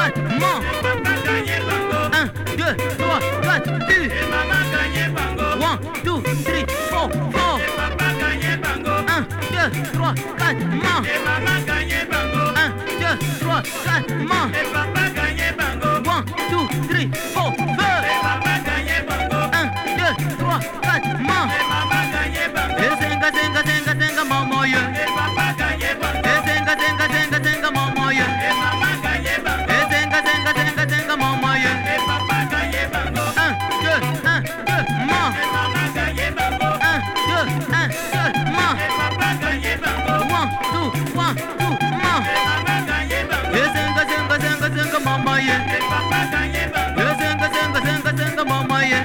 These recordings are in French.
4, man. 1, 2, 3, 4, 2. 1, 2, 3, 4, 4. 1, 2, 3, 4, man. 1, 2, 3, 4, man. 1, 2, 3, 4, 4. 1, 2, 3, 4, man. Zenga, zenga, zenga, zenga, mama, yeah. Zenga, zenga, zenga, zenga, mama, yeah. Zenga, zenga, zenga, zenga, mama, yeah. 1, 2, 1, 2, man. 1, 2, 1, 2, man. 1, 2, 1, 2, man. Zenga, zenga, zenga, zenga, mama, yeah. Zenga, zenga, zenga, zenga, mama, yeah.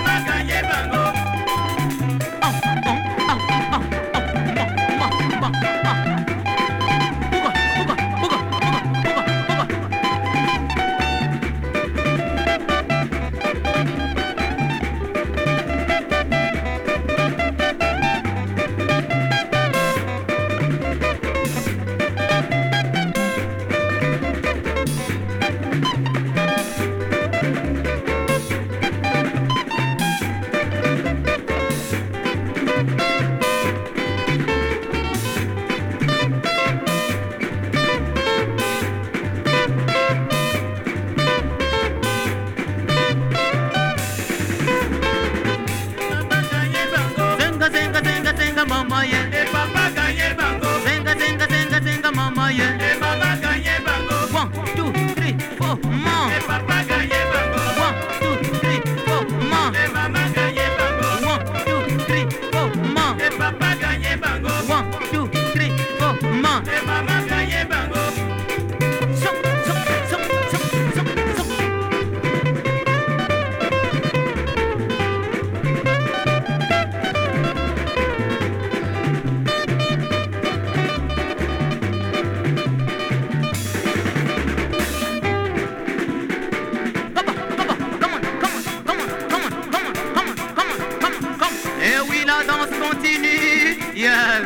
Zenga, zenga, zenga, mama, yeah. Zenga, zenga, zenga, zenga, mama, yeah. 1, 2, 3, 4, man. 1, 2, 3, 4, man. 1, 2, 3, 4, man. 1, 2, 3, 4, man. Sok, sok, sok, sok, sok, sok. Et oui, la danse continue. Yes.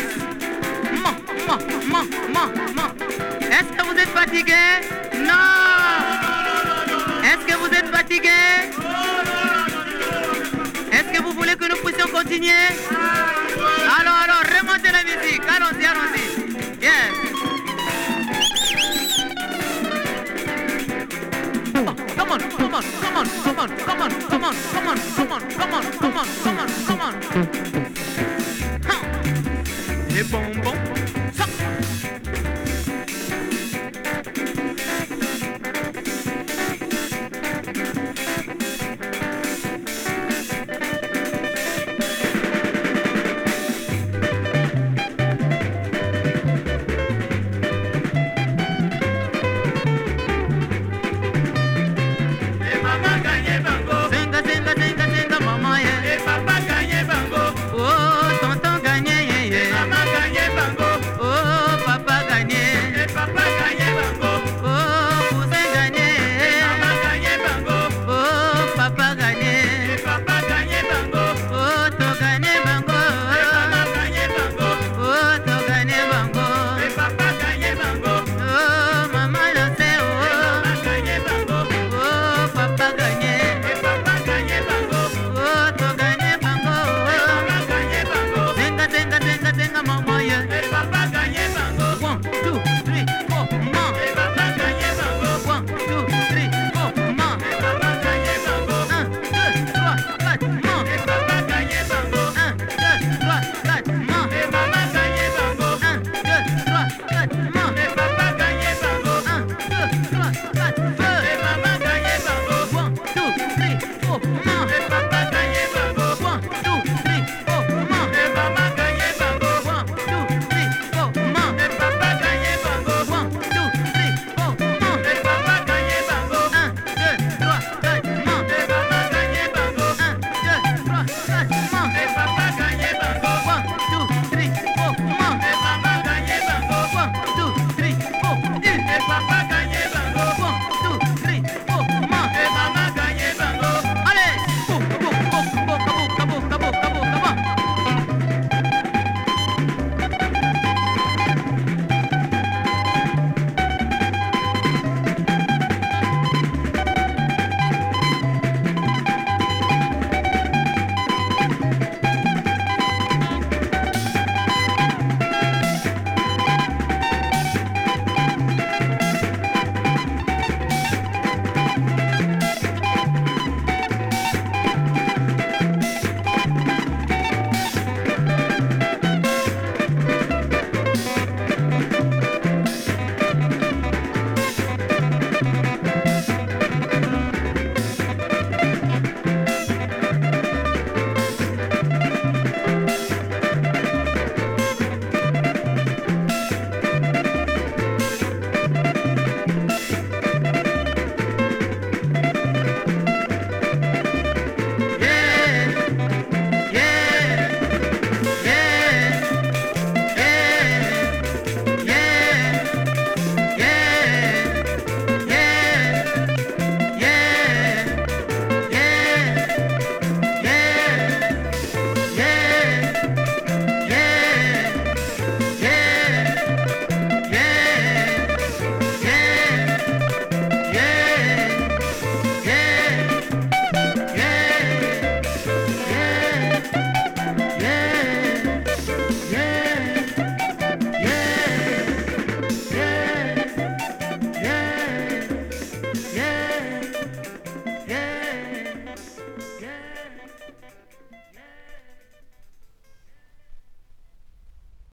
Est-ce que vous êtes fatigué? Non. Est-ce que vous êtes fatigué? Est-ce que vous voulez que nous puissions continuer? Alors, remontez la musique. Allons-y, allons-y. Yes. Come on, come on, come on, come on, come on, come on, come on, come on, come on, come on, come on, come on. Huh. Les bonbons.